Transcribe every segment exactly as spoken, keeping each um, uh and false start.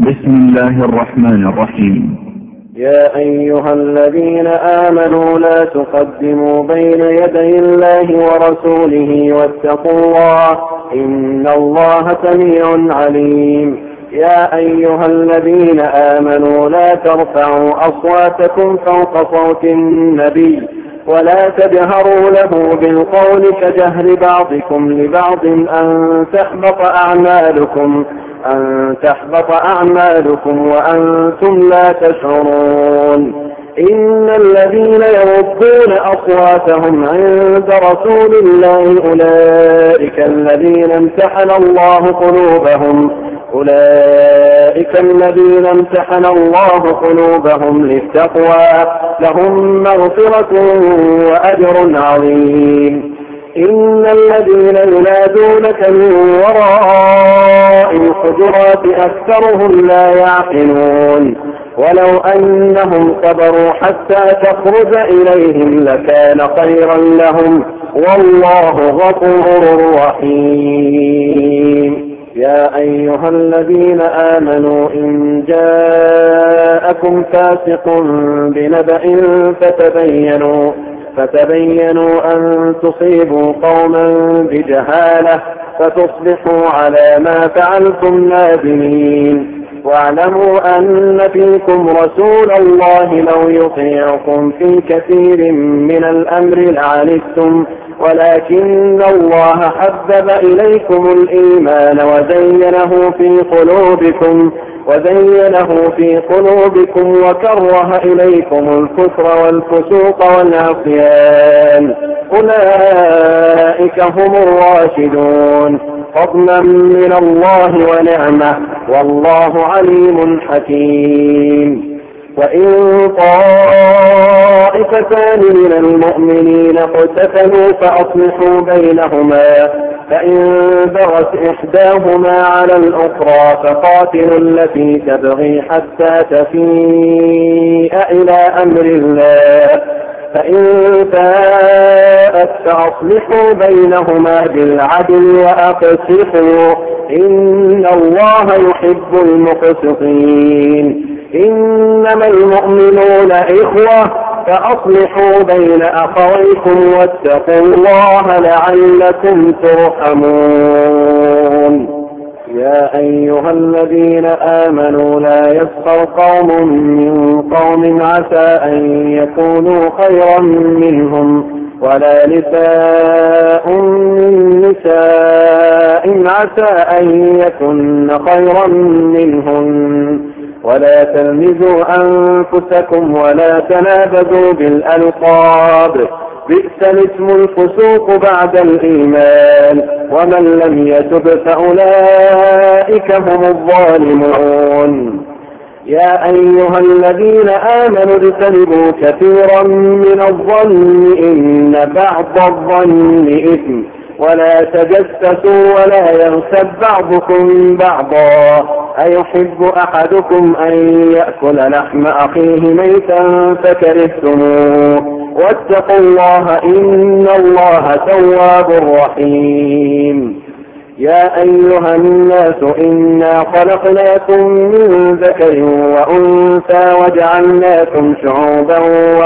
بسم الله الرحمن الرحيم. يا أيها الذين آمنوا لا تقدموا بين يدي الله ورسوله واتقوا الله إن الله سميع عليم. يا أيها الذين آمنوا لا ترفعوا أصواتكم فوق صوت النبي ولا تجهروا له بالقول كجهر بعضكم لبعض أن تحبط أعمالكم أن تحبط أعمالكم وأنتم لا تشعرون. إن الذين يغضون أصواتهم عند رسول الله أولئك الذين امتحن الله قلوبهم أولئك الذين امتحن الله قلوبهم للتقوى لهم مغفرة وأجر عظيم. إن الذين ينادونك من وراء الحجرات أكثرهم لا يعقلون ولو أنهم صبروا حتى تخرج إليهم لكان خيرا لهم والله غفور رحيم. يا أيها الذين آمنوا إن جاءكم فاسق بنبأ فتبينوا فتبينوا أن تصيبوا قوما بجهالة فتصبحوا على ما فعلتم نادمين. واعلموا أن فيكم رسول الله لو يطيعكم في كثير من الأمر لعنتم ولكن الله حبب إليكم الإيمان وزينه في قلوبكم وزينه في قلوبكم وكره إليكم الكفر والفسوق والعصيان أولئك هم الراشدون فضلا من الله ونعمة والله عليم حكيم. وإن طائفتان من المؤمنين اقتتلوا فأصلحوا بينهما فإن بغت إحداهما على الأخرى فقاتلوا التي تبغي حتى تفيء إلى أمر الله فإن فاءت فأصلحوا بينهما بالعدل وأقسطوا إن الله يحب المقسطين. إنما المؤمنون إخوة فأصلحوا بين أخويكم واتقوا الله لعلكم ترحمون. يا أيها الذين آمنوا لا يسخر قوم من قوم عسى أن يكونوا خيرا منهم ولا نساء من نساء عسى أن يكن خيرا منهن ولا تلمزوا أنفسكم ولا تنابذوا بالألقاب بئس الاسم الفسوق بعد الإيمان ومن لم يتب فأولئك هم الظالمون. يا أيها الذين آمنوا اجتنبوا كثيرا من الظن إن بعض الظن إثم ولا تجسسوا ولا يغتب بعضكم بعضا أيحب أحدكم أن يأكل لحم أخيه ميتا فكرهتموه واتقوا الله إن الله تواب رحيم. يا أيها الناس إنا خلقناكم من ذكر وأنثى وجعلناكم شعوبا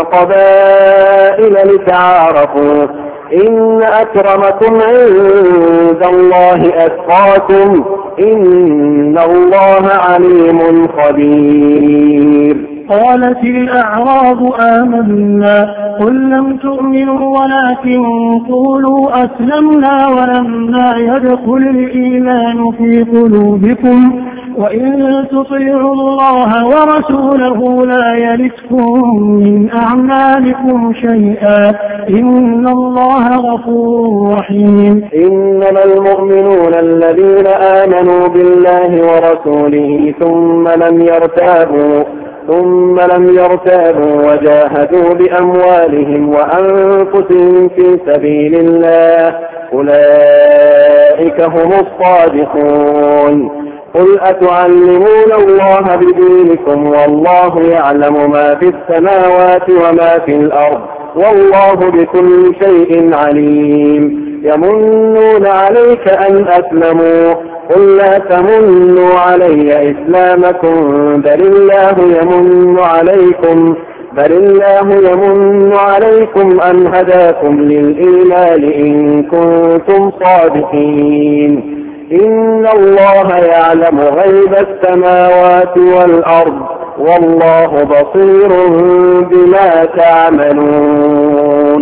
وقبائل لتعارفوا إن أكرمكم عند الله أتقاكم إن الله عليم خبير. قالت الأعراب آمنا قل لم تؤمنوا ولكن قولوا أسلمنا ولما يدخل الإيمان في قلوبكم وإن تطيعوا الله ورسوله لا يلتكم من أعمالكم شيئا إن الله غفور رحيم. إنما المؤمنون الذين آمنوا بالله ورسوله ثم لم يرتابوا ثم لم يرتابوا وجاهدوا بأموالهم وأنفسهم في سبيل الله أولئك هم الصادقون. قل أتعلمون الله بدينكم والله يعلم ما في السماوات وما في الأرض والله بكل شيء عليم. يمنون عليك أن أسلموا قل لا تمنوا علي إسلامكم بل الله يمن عليكم بل الله يمن عليكم أن هداكم للإيمان إن كنتم صادقين إن الله يعلم غيب السماوات والأرض والله بصير بما تعملون.